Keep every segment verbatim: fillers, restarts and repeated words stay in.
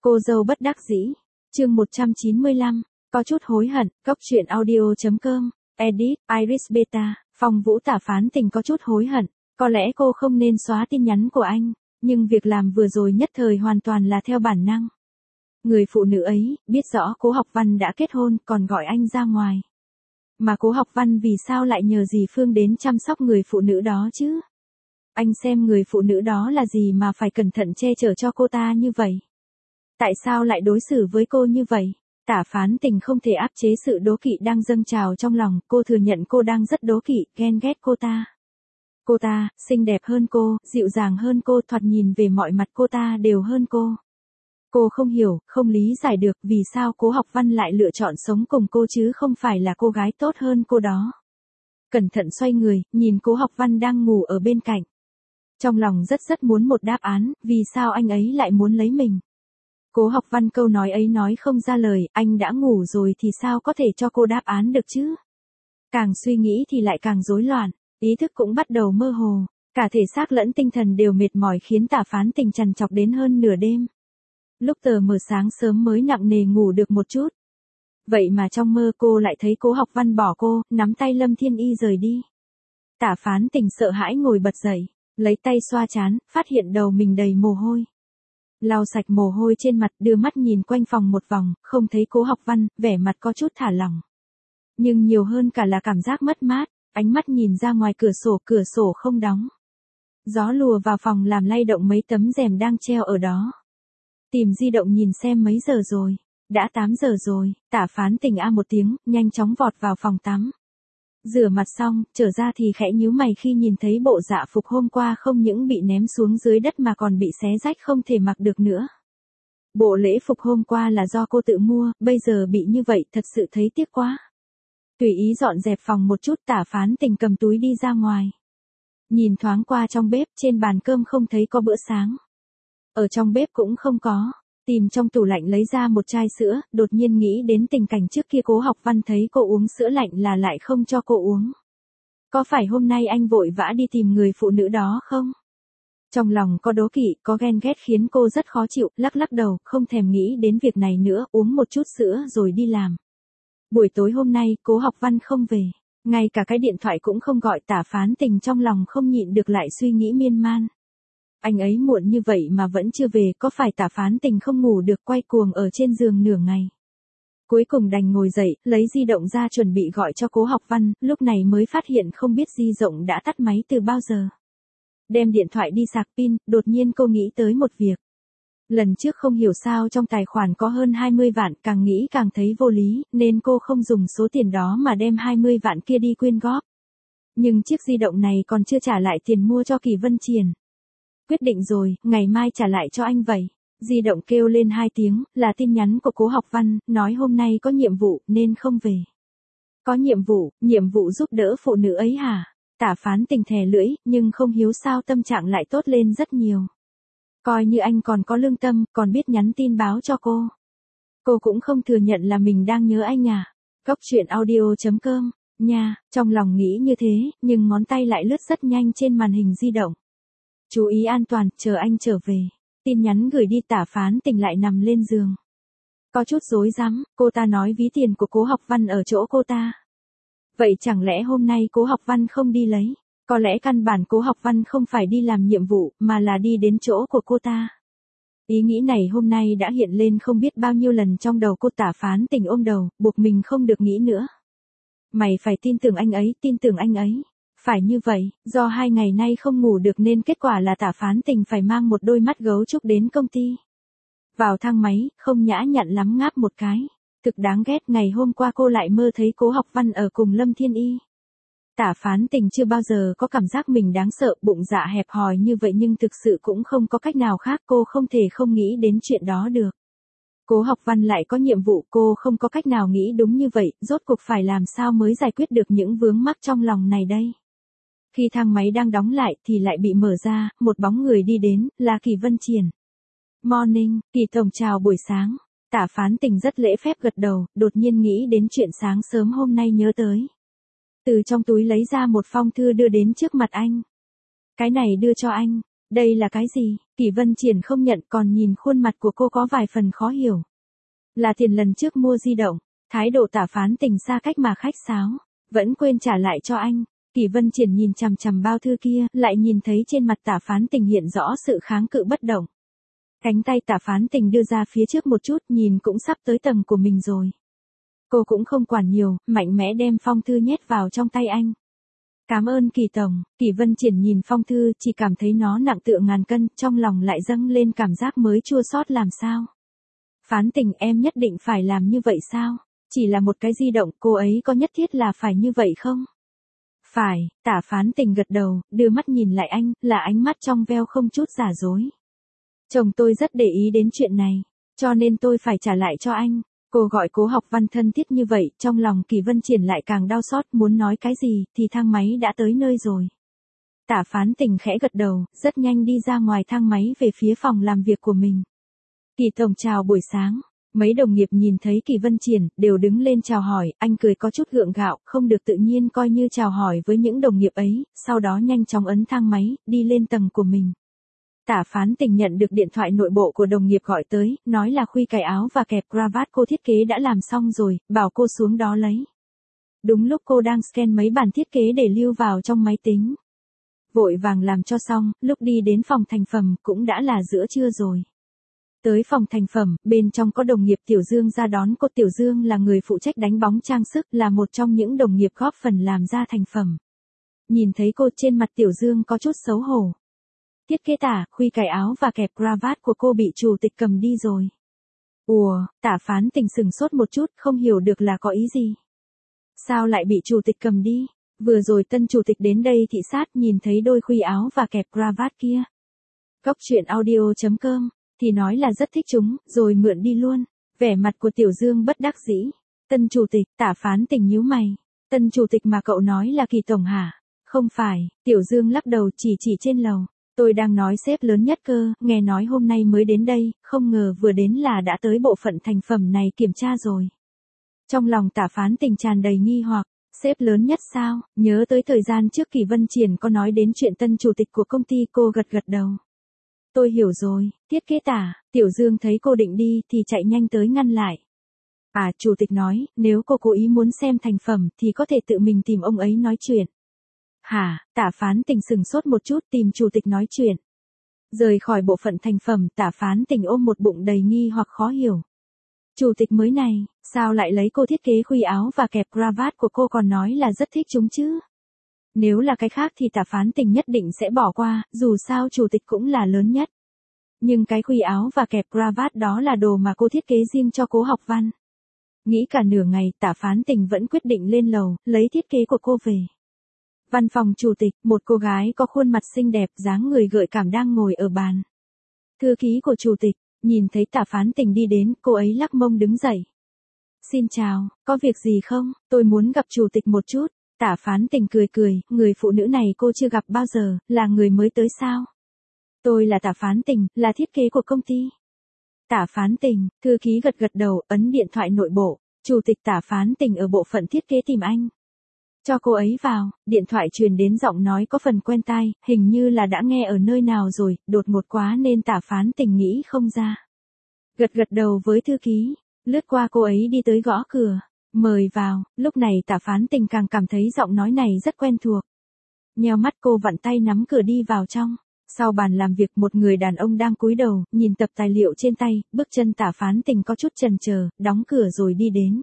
Cô dâu bất đắc dĩ. Chương một trăm chín mươi lăm, có chút hối hận. Cốc truyện audio chấm com. Edit, Iris Beta. Phong Vũ Tả phán tình có chút hối hận. Có lẽ cô không nên xóa tin nhắn của anh, nhưng việc làm vừa rồi nhất thời hoàn toàn là theo bản năng. Người phụ nữ ấy, biết rõ Cố Học Văn đã kết hôn, còn gọi anh ra ngoài. Mà Cố Học Văn vì sao lại nhờ dì Phương đến chăm sóc người phụ nữ đó chứ? Anh xem người phụ nữ đó là gì mà phải cẩn thận che chở cho cô ta như vậy? Tại sao lại đối xử với cô như vậy? Tả phán tình không thể áp chế sự đố kỵ đang dâng trào trong lòng, cô thừa nhận cô đang rất đố kỵ, ghen ghét cô ta. Cô ta, xinh đẹp hơn cô, dịu dàng hơn cô, thoạt nhìn về mọi mặt cô ta đều hơn cô. Cô không hiểu, không lý giải được vì sao Cố Học Văn lại lựa chọn sống cùng cô chứ không phải là cô gái tốt hơn cô đó. Cẩn thận xoay người, nhìn Cố Học Văn đang ngủ ở bên cạnh. Trong lòng rất rất muốn một đáp án, vì sao anh ấy lại muốn lấy mình. Cố Học Văn câu nói ấy nói không ra lời, anh đã ngủ rồi thì sao có thể cho cô đáp án được chứ? Càng suy nghĩ thì lại càng rối loạn, ý thức cũng bắt đầu mơ hồ, cả thể xác lẫn tinh thần đều mệt mỏi khiến Tả phán tình trằn trọc đến hơn nửa đêm. Lúc tờ mờ sáng sớm mới nặng nề ngủ được một chút. Vậy mà trong mơ cô lại thấy Cố Học Văn bỏ cô, nắm tay Lâm Thiên Y rời đi. Tả phán tình sợ hãi ngồi bật dậy, lấy tay xoa trán, phát hiện đầu mình đầy mồ hôi. Lau sạch mồ hôi trên mặt, đưa mắt nhìn quanh phòng một vòng, không thấy Cố Học Văn, vẻ mặt có chút thả lỏng. Nhưng nhiều hơn cả là cảm giác mất mát, ánh mắt nhìn ra ngoài cửa sổ, cửa sổ không đóng. Gió lùa vào phòng làm lay động mấy tấm rèm đang treo ở đó. Tìm di động nhìn xem mấy giờ rồi. Đã tám giờ rồi, Tả phán tình a một tiếng, nhanh chóng vọt vào phòng tắm. Rửa mặt xong, trở ra thì khẽ nhíu mày khi nhìn thấy bộ dạ phục hôm qua không những bị ném xuống dưới đất mà còn bị xé rách không thể mặc được nữa. Bộ lễ phục hôm qua là do cô tự mua, bây giờ bị như vậy thật sự thấy tiếc quá. Tùy ý dọn dẹp phòng một chút, Tả phán tình cầm túi đi ra ngoài. Nhìn thoáng qua trong bếp, trên bàn cơm không thấy có bữa sáng. Ở trong bếp cũng không có. Tìm trong tủ lạnh lấy ra một chai sữa, đột nhiên nghĩ đến tình cảnh trước kia Cố Học Văn thấy cô uống sữa lạnh là lại không cho cô uống. Có phải hôm nay anh vội vã đi tìm người phụ nữ đó không? Trong lòng có đố kỵ, có ghen ghét khiến cô rất khó chịu, lắc lắc đầu, không thèm nghĩ đến việc này nữa, uống một chút sữa rồi đi làm. Buổi tối hôm nay, Cố Học Văn không về, ngay cả cái điện thoại cũng không gọi. Tả phán tình trong lòng không nhịn được lại suy nghĩ miên man. Anh ấy muộn như vậy mà vẫn chưa về, có phải Tả phán tình không ngủ được, quay cuồng ở trên giường nửa ngày. Cuối cùng đành ngồi dậy, lấy di động ra chuẩn bị gọi cho Cố Học Văn, lúc này mới phát hiện không biết di động đã tắt máy từ bao giờ. Đem điện thoại đi sạc pin, đột nhiên cô nghĩ tới một việc. Lần trước không hiểu sao trong tài khoản có hơn hai mươi vạn, càng nghĩ càng thấy vô lý, nên cô không dùng số tiền đó mà đem hai mươi vạn kia đi quyên góp. Nhưng chiếc di động này còn chưa trả lại tiền mua cho Kỳ Vân Triền. Quyết định rồi, ngày mai trả lại cho anh vậy. Di động kêu lên hai tiếng, là tin nhắn của Cố Học Văn, nói hôm nay có nhiệm vụ, nên không về. Có nhiệm vụ, nhiệm vụ giúp đỡ phụ nữ ấy hả? Tả phán tình thè lưỡi, nhưng không hiểu sao tâm trạng lại tốt lên rất nhiều. Coi như anh còn có lương tâm, còn biết nhắn tin báo cho cô. Cô cũng không thừa nhận là mình đang nhớ anh à. Cốc truyện audio chấm com, nha, trong lòng nghĩ như thế, nhưng ngón tay lại lướt rất nhanh trên màn hình di động. Chú ý an toàn, chờ anh trở về. Tin nhắn gửi đi. Tả phán tình lại nằm lên giường. Có chút rối rắm, cô ta nói ví tiền của Cố Học Văn ở chỗ cô ta. Vậy chẳng lẽ hôm nay Cố Học Văn không đi lấy? Có lẽ căn bản Cố Học Văn không phải đi làm nhiệm vụ, mà là đi đến chỗ của cô ta. Ý nghĩ này hôm nay đã hiện lên không biết bao nhiêu lần trong đầu cô. Tả phán tình ôm đầu, buộc mình không được nghĩ nữa. Mày phải tin tưởng anh ấy, tin tưởng anh ấy. Phải như vậy, do hai ngày nay không ngủ được nên kết quả là Tả phán tình phải mang một đôi mắt gấu trúc đến công ty. Vào thang máy, không nhã nhặn lắm ngáp một cái. Thực đáng ghét, ngày hôm qua cô lại mơ thấy Cố Học Văn ở cùng Lâm Thiên Y. Tả phán tình chưa bao giờ có cảm giác mình đáng sợ, bụng dạ hẹp hòi như vậy nhưng thực sự cũng không có cách nào khác, cô không thể không nghĩ đến chuyện đó được. Cố Học Văn lại có nhiệm vụ, cô không có cách nào nghĩ đúng như vậy, rốt cuộc phải làm sao mới giải quyết được những vướng mắc trong lòng này đây. Khi thang máy đang đóng lại thì lại bị mở ra, một bóng người đi đến, là Kỳ Vân Triền. Morning, Kỳ tổng chào buổi sáng. Tả phán tình rất lễ phép gật đầu, đột nhiên nghĩ đến chuyện sáng sớm hôm nay nhớ tới. Từ trong túi lấy ra một phong thư đưa đến trước mặt anh. Cái này đưa cho anh, Đây là cái gì? Kỷ Vân Triển không nhận, còn nhìn khuôn mặt của cô có vài phần khó hiểu. Là tiền lần trước mua di động, thái độ Tả Phán Tình xa cách mà khách sáo, vẫn quên trả lại cho anh. Kỷ Vân Triển nhìn chằm chằm bao thư kia, lại nhìn thấy trên mặt Tả Phán Tình hiện rõ sự kháng cự bất động. Cánh tay Tả Phán Tình đưa ra phía trước một chút, nhìn cũng sắp tới tầng của mình rồi. Cô cũng không quản nhiều, mạnh mẽ đem phong thư nhét vào trong tay anh. Cảm ơn Kỷ tổng. Kỷ Vân Triển nhìn phong thư, chỉ cảm thấy nó nặng tựa ngàn cân, trong lòng lại dâng lên cảm giác mới chua xót làm sao. Phán Tình, em nhất định phải làm như vậy sao? Chỉ là một cái di động, cô ấy có nhất thiết là phải như vậy không? Phải. Tả Phán Tình gật đầu, đưa mắt nhìn lại anh, là ánh mắt trong veo không chút giả dối. Chồng tôi rất để ý đến chuyện này, cho nên tôi phải trả lại cho anh. Cô gọi Cố Học Văn thân thiết như vậy, trong lòng Kỷ Vân Triển lại càng đau xót, muốn nói cái gì, thì thang máy đã tới nơi rồi. Tả Phán Tình khẽ gật đầu, rất nhanh đi ra ngoài thang máy về phía phòng làm việc của mình. Kỷ tổng chào buổi sáng. Mấy đồng nghiệp nhìn thấy Kỷ Vân Triển, đều đứng lên chào hỏi, anh cười có chút gượng gạo, không được tự nhiên coi như chào hỏi với những đồng nghiệp ấy, sau đó nhanh chóng ấn thang máy, đi lên tầng của mình. Tả Phán Tình nhận được điện thoại nội bộ của đồng nghiệp gọi tới, nói là khuy cài áo và kẹp cravat cô thiết kế đã làm xong rồi, bảo cô xuống đó lấy. Đúng lúc cô đang scan mấy bản thiết kế để lưu vào trong máy tính. Vội vàng làm cho xong, lúc đi đến phòng thành phẩm cũng đã là giữa trưa rồi. Tới phòng thành phẩm, bên trong có đồng nghiệp Tiểu Dương ra đón cô. Tiểu Dương là người phụ trách đánh bóng trang sức, là một trong những đồng nghiệp góp phần làm ra thành phẩm. Nhìn thấy cô, trên mặt Tiểu Dương có chút xấu hổ. Thiết kế tả, khuy cài áo và kẹp cravat của cô bị chủ tịch cầm đi rồi. Ủa, Tả Phán Tình sừng sốt một chút, không hiểu được là có ý gì. Sao lại bị chủ tịch cầm đi? Vừa rồi tân chủ tịch đến đây thị sát, nhìn thấy đôi khuy áo và kẹp cravat kia. Góc truyện audio chấm com thì nói là rất thích chúng, rồi mượn đi luôn. Vẻ mặt của Tiểu Dương bất đắc dĩ. Tân chủ tịch, Tả Phán Tình nhíu mày. Tân chủ tịch mà cậu nói là Kỷ tổng hả? Không phải. Tiểu Dương lắc đầu, chỉ chỉ trên lầu. Tôi đang nói sếp lớn nhất cơ, nghe nói hôm nay mới đến đây, không ngờ vừa đến là đã tới bộ phận thành phẩm này kiểm tra rồi. Trong lòng Tả Phán Tình tràn đầy nghi hoặc, sếp lớn nhất sao? Nhớ tới thời gian trước Kỷ Vân Triển có nói đến chuyện tân chủ tịch của công ty, cô gật gật đầu. Tôi hiểu rồi. Thiết kế tả. Tiểu Dương thấy cô định đi thì chạy nhanh tới ngăn lại. À, chủ tịch nói, nếu cô cố ý muốn xem thành phẩm thì có thể tự mình tìm ông ấy nói chuyện. Hả? Tả Phán Tình sừng sốt một chút, tìm chủ tịch nói chuyện. Rời khỏi bộ phận thành phẩm, Tả Phán Tình ôm một bụng đầy nghi hoặc khó hiểu. Chủ tịch mới này, sao lại lấy cô thiết kế khuy áo và kẹp cravat của cô, còn nói là rất thích chúng chứ? Nếu là cái khác thì Tả Phán Tình nhất định sẽ bỏ qua, dù sao chủ tịch cũng là lớn nhất. Nhưng cái khuy áo và kẹp cravat đó là đồ mà cô thiết kế riêng cho Cố Học Văn. Nghĩ cả nửa ngày, Tả Phán Tình vẫn quyết định lên lầu, lấy thiết kế của cô về. Văn phòng chủ tịch, một cô gái có khuôn mặt xinh đẹp, dáng người gợi cảm đang ngồi ở bàn. Thư ký của chủ tịch, nhìn thấy Tả Phán Tình đi đến, cô ấy lắc mông đứng dậy. Xin chào, có việc gì không? Tôi muốn gặp chủ tịch một chút. Tả Phán Tình cười cười, người phụ nữ này cô chưa gặp bao giờ, là người mới tới sao? Tôi là Tả Phán Tình, là thiết kế của công ty. Tả Phán Tình, thư ký gật gật đầu, ấn điện thoại nội bộ. Chủ tịch Tả Phán Tình ở bộ phận thiết kế tìm anh. Cho cô ấy vào. Điện thoại truyền đến giọng nói có phần quen tai, hình như là đã nghe ở nơi nào rồi, đột ngột quá nên Tả Phán Tình nghĩ không ra. Gật gật đầu với thư ký, lướt qua cô ấy đi tới gõ cửa. Mời vào. Lúc này Tả Phán Tình càng cảm thấy giọng nói này rất quen thuộc. Nheo mắt, cô vặn tay nắm cửa đi vào trong. Sau bàn làm việc, một người đàn ông đang cúi đầu, nhìn tập tài liệu trên tay, bước chân Tả Phán Tình có chút chần chờ, đóng cửa rồi đi đến.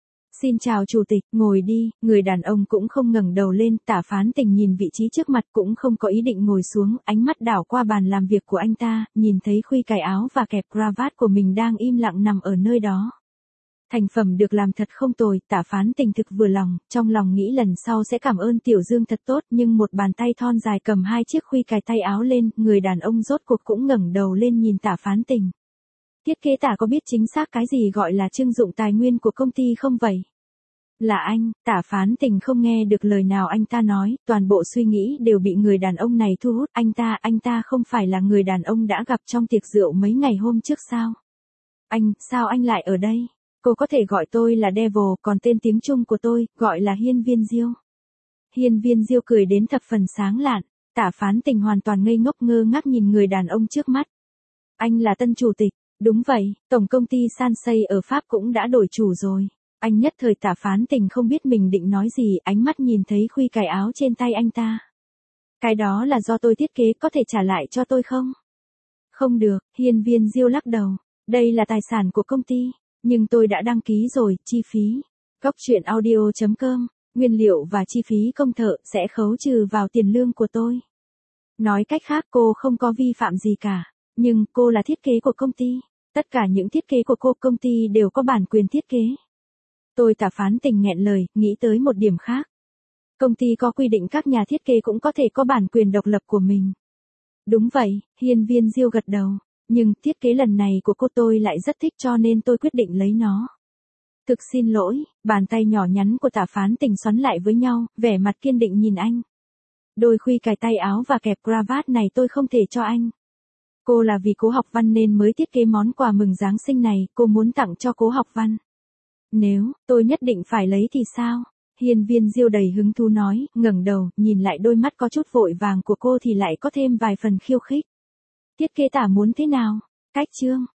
Xin chào chủ tịch, ngồi đi. Người đàn ông cũng không ngẩng đầu lên. Tả Phán Tình nhìn vị trí trước mặt cũng không có ý định ngồi xuống, ánh mắt đảo qua bàn làm việc của anh ta, nhìn thấy khuy cài áo và kẹp cravat của mình đang im lặng nằm ở nơi đó. Thành phẩm được làm thật không tồi, Tả Phán Tình thực vừa lòng, trong lòng nghĩ lần sau sẽ cảm ơn Tiểu Dương thật tốt, nhưng một bàn tay thon dài cầm hai chiếc khuy cài tay áo lên, người đàn ông rốt cuộc cũng ngẩng đầu lên nhìn Tả Phán Tình. Thiết kế tả có biết chính xác cái gì gọi là trưng dụng tài nguyên của công ty không vậy? Là anh. Tả Phán Tình không nghe được lời nào anh ta nói, toàn bộ suy nghĩ đều bị người đàn ông này thu hút. Anh ta, anh ta không phải là người đàn ông đã gặp trong tiệc rượu mấy ngày hôm trước sao? Anh, sao anh lại ở đây? Cô có thể gọi tôi là Devil, còn tên tiếng Trung của tôi, gọi là Hiên Viên Diêu. Hiên Viên Diêu cười đến thập phần sáng lạn. Tả Phán Tình hoàn toàn ngây ngốc ngơ ngác nhìn người đàn ông trước mắt. Anh là tân chủ tịch. Đúng vậy, tổng công ty Sansei ở Pháp cũng đã đổi chủ rồi. Anh nhất thời Tả Phán Tình không biết mình định nói gì, ánh mắt nhìn thấy khuy cài áo trên tay anh ta. Cái đó là do tôi thiết kế, có thể trả lại cho tôi không? Không được, Hiên Viên Diêu lắc đầu. Đây là tài sản của công ty, nhưng tôi đã đăng ký rồi, chi phí. Góc truyện audio chấm com, nguyên liệu và chi phí công thợ sẽ khấu trừ vào tiền lương của tôi. Nói cách khác cô không có vi phạm gì cả, nhưng cô là thiết kế của công ty. Tất cả những thiết kế của cô công ty đều có bản quyền thiết kế. Tôi Tả Phán Tình nghẹn lời, nghĩ tới một điểm khác. Công ty có quy định các nhà thiết kế cũng có thể có bản quyền độc lập của mình. Đúng vậy, Hiên Viên Diêu gật đầu. Nhưng thiết kế lần này của cô tôi lại rất thích cho nên tôi quyết định lấy nó. Thực xin lỗi, bàn tay nhỏ nhắn của Tả Phán Tình xoắn lại với nhau, vẻ mặt kiên định nhìn anh. Đôi khuy cài tay áo và kẹp cravat này tôi không thể cho anh. Cô là vì Cố Học Văn nên mới thiết kế món quà mừng Giáng sinh này, cô muốn tặng cho Cố Học Văn. Nếu tôi nhất định phải lấy thì sao? Hiên Viên Diêu đầy hứng thú nói, ngẩng đầu, nhìn lại đôi mắt có chút vội vàng của cô thì lại có thêm vài phần khiêu khích. Thiết kế Tả muốn thế nào? Cách chương.